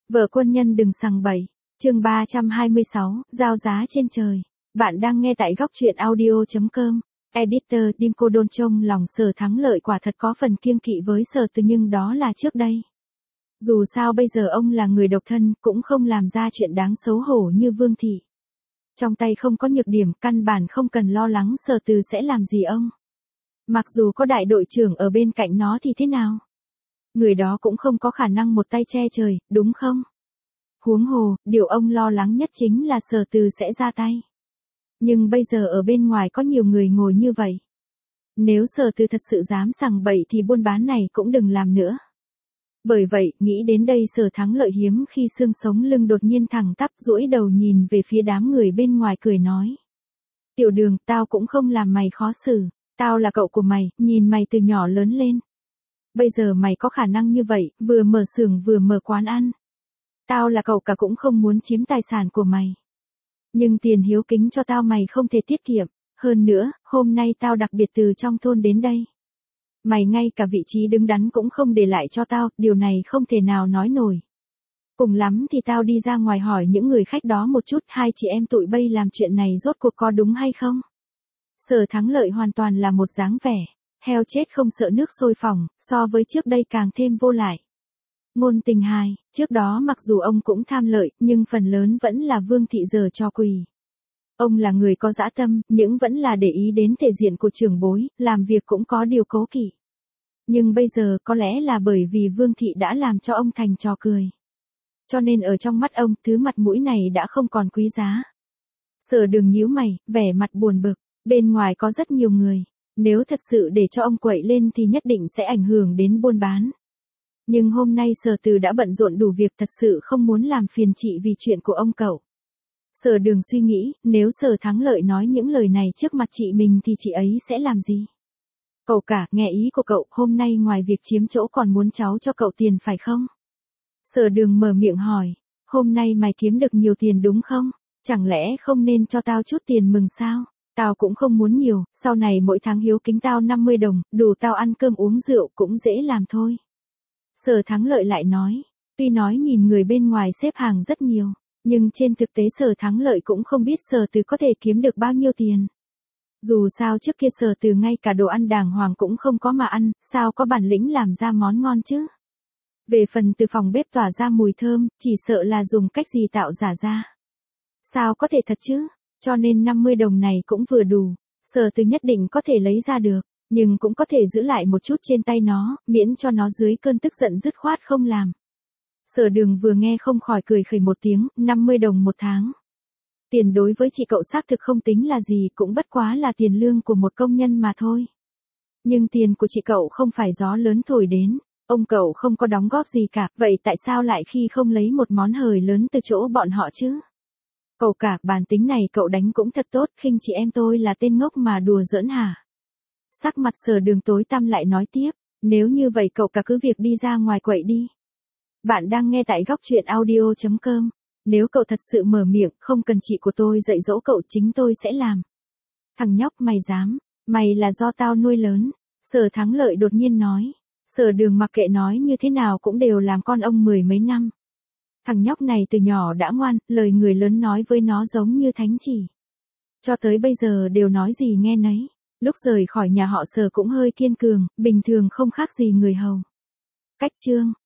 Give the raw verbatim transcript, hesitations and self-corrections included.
Vợ quân nhân đừng sằng bậy. Chương ba trăm hai mươi sáu, giao giá trên trời. Bạn đang nghe tại góc truyện audio chấm com. Editor Đinh Cô Đôn trông lòng Sở Thắng Lợi quả thật có phần kiêng kỵ với Sở Từ, nhưng đó là trước đây. Dù sao bây giờ ông là người độc thân, cũng không làm ra chuyện đáng xấu hổ như Vương Thị. Trong tay không có nhược điểm, căn bản không cần lo lắng Sở Từ sẽ làm gì ông. Mặc dù có đại đội trưởng ở bên cạnh nó thì thế nào? Người đó cũng không có khả năng một tay che trời, đúng không? Huống hồ, điều ông lo lắng nhất chính là Sở Từ sẽ ra tay. Nhưng bây giờ ở bên ngoài có nhiều người ngồi như vậy. Nếu Sở Từ thật sự dám sằng bậy thì buôn bán này cũng đừng làm nữa. Bởi vậy, nghĩ đến đây Sở Thắng Lợi hiếm khi xương sống lưng đột nhiên thẳng tắp duỗi đầu nhìn về phía đám người bên ngoài cười nói. Tiểu Đường, tao cũng không làm mày khó xử, tao là cậu của mày, nhìn mày từ nhỏ lớn lên. Bây giờ mày có khả năng như vậy, vừa mở xưởng vừa mở quán ăn. Tao là cậu cả cũng không muốn chiếm tài sản của mày. Nhưng tiền hiếu kính cho tao mày không thể tiết kiệm, hơn nữa, hôm nay tao đặc biệt từ trong thôn đến đây. Mày ngay cả vị trí đứng đắn cũng không để lại cho tao, điều này không thể nào nói nổi. Cùng lắm thì tao đi ra ngoài hỏi những người khách đó một chút, hai chị em tụi bay làm chuyện này rốt cuộc có đúng hay không? Sở Thắng Lợi hoàn toàn là một dáng vẻ, heo chết không sợ nước sôi phỏng, so với trước đây càng thêm vô lại. Ngôn Tình hài, trước đó mặc dù ông cũng tham lợi, nhưng phần lớn vẫn là Vương Thị giở trò quỷ. Ông là người có dã tâm, nhưng vẫn là để ý đến thể diện của trưởng bối, làm việc cũng có điều cố kỵ. Nhưng bây giờ có lẽ là bởi vì Vương Thị đã làm cho ông thành trò cười. Cho nên ở trong mắt ông, thứ mặt mũi này đã không còn quý giá. Sở Đường nhíu mày, vẻ mặt buồn bực, bên ngoài có rất nhiều người. Nếu thật sự để cho ông quậy lên thì nhất định sẽ ảnh hưởng đến buôn bán. Nhưng hôm nay Sở Từ đã bận rộn đủ việc, thật sự không muốn làm phiền chị vì chuyện của ông cậu. Sở Đường suy nghĩ, nếu Sở Thắng Lợi nói những lời này trước mặt chị mình thì chị ấy sẽ làm gì? Cậu cả, nghe ý của cậu, hôm nay ngoài việc chiếm chỗ còn muốn cháu cho cậu tiền phải không? Sở Đường mở miệng hỏi, hôm nay mày kiếm được nhiều tiền đúng không? Chẳng lẽ không nên cho tao chút tiền mừng sao? Tao cũng không muốn nhiều, sau này mỗi tháng hiếu kính tao năm mươi đồng, đủ tao ăn cơm uống rượu cũng dễ làm thôi. Sở Thắng Lợi lại nói, tuy nói nhìn người bên ngoài xếp hàng rất nhiều, nhưng trên thực tế Sở Thắng Lợi cũng không biết Sở Từ có thể kiếm được bao nhiêu tiền. Dù sao trước kia Sở Từ ngay cả đồ ăn đàng hoàng cũng không có mà ăn, sao có bản lĩnh làm ra món ngon chứ? Về phần từ phòng bếp tỏa ra mùi thơm, chỉ sợ là dùng cách gì tạo giả ra. Sao có thể thật chứ? Cho nên năm mươi đồng này cũng vừa đủ, Sở Từ nhất định có thể lấy ra được, nhưng cũng có thể giữ lại một chút trên tay nó, miễn cho nó dưới cơn tức giận dứt khoát không làm. Sở Đường vừa nghe không khỏi cười khẩy một tiếng, năm mươi đồng một tháng. Tiền đối với chị cậu xác thực không tính là gì, cũng bất quá là tiền lương của một công nhân mà thôi. Nhưng tiền của chị cậu không phải gió lớn thổi đến, ông cậu không có đóng góp gì cả, vậy tại sao lại khi không lấy một món hời lớn từ chỗ bọn họ chứ? Cậu cả, bản tính này cậu đánh cũng thật tốt, khinh chị em tôi là tên ngốc mà đùa giỡn hả? Sắc mặt Sở Đường tối tăm lại nói tiếp, nếu như vậy cậu cả cứ việc đi ra ngoài quậy đi. Bạn đang nghe tại góc truyện audio chấm com. Nếu cậu thật sự mở miệng, không cần chị của tôi dạy dỗ cậu, chính tôi sẽ làm. Thằng nhóc mày dám, mày là do tao nuôi lớn. Sở Thắng Lợi đột nhiên nói. Sở Đường mặc kệ nói như thế nào cũng đều làm con ông mười mấy năm. Thằng nhóc này từ nhỏ đã ngoan, lời người lớn nói với nó giống như thánh chỉ. Cho tới bây giờ đều nói gì nghe nấy. Lúc rời khỏi nhà họ Sở cũng hơi kiên cường, bình thường không khác gì người hầu. Cách chương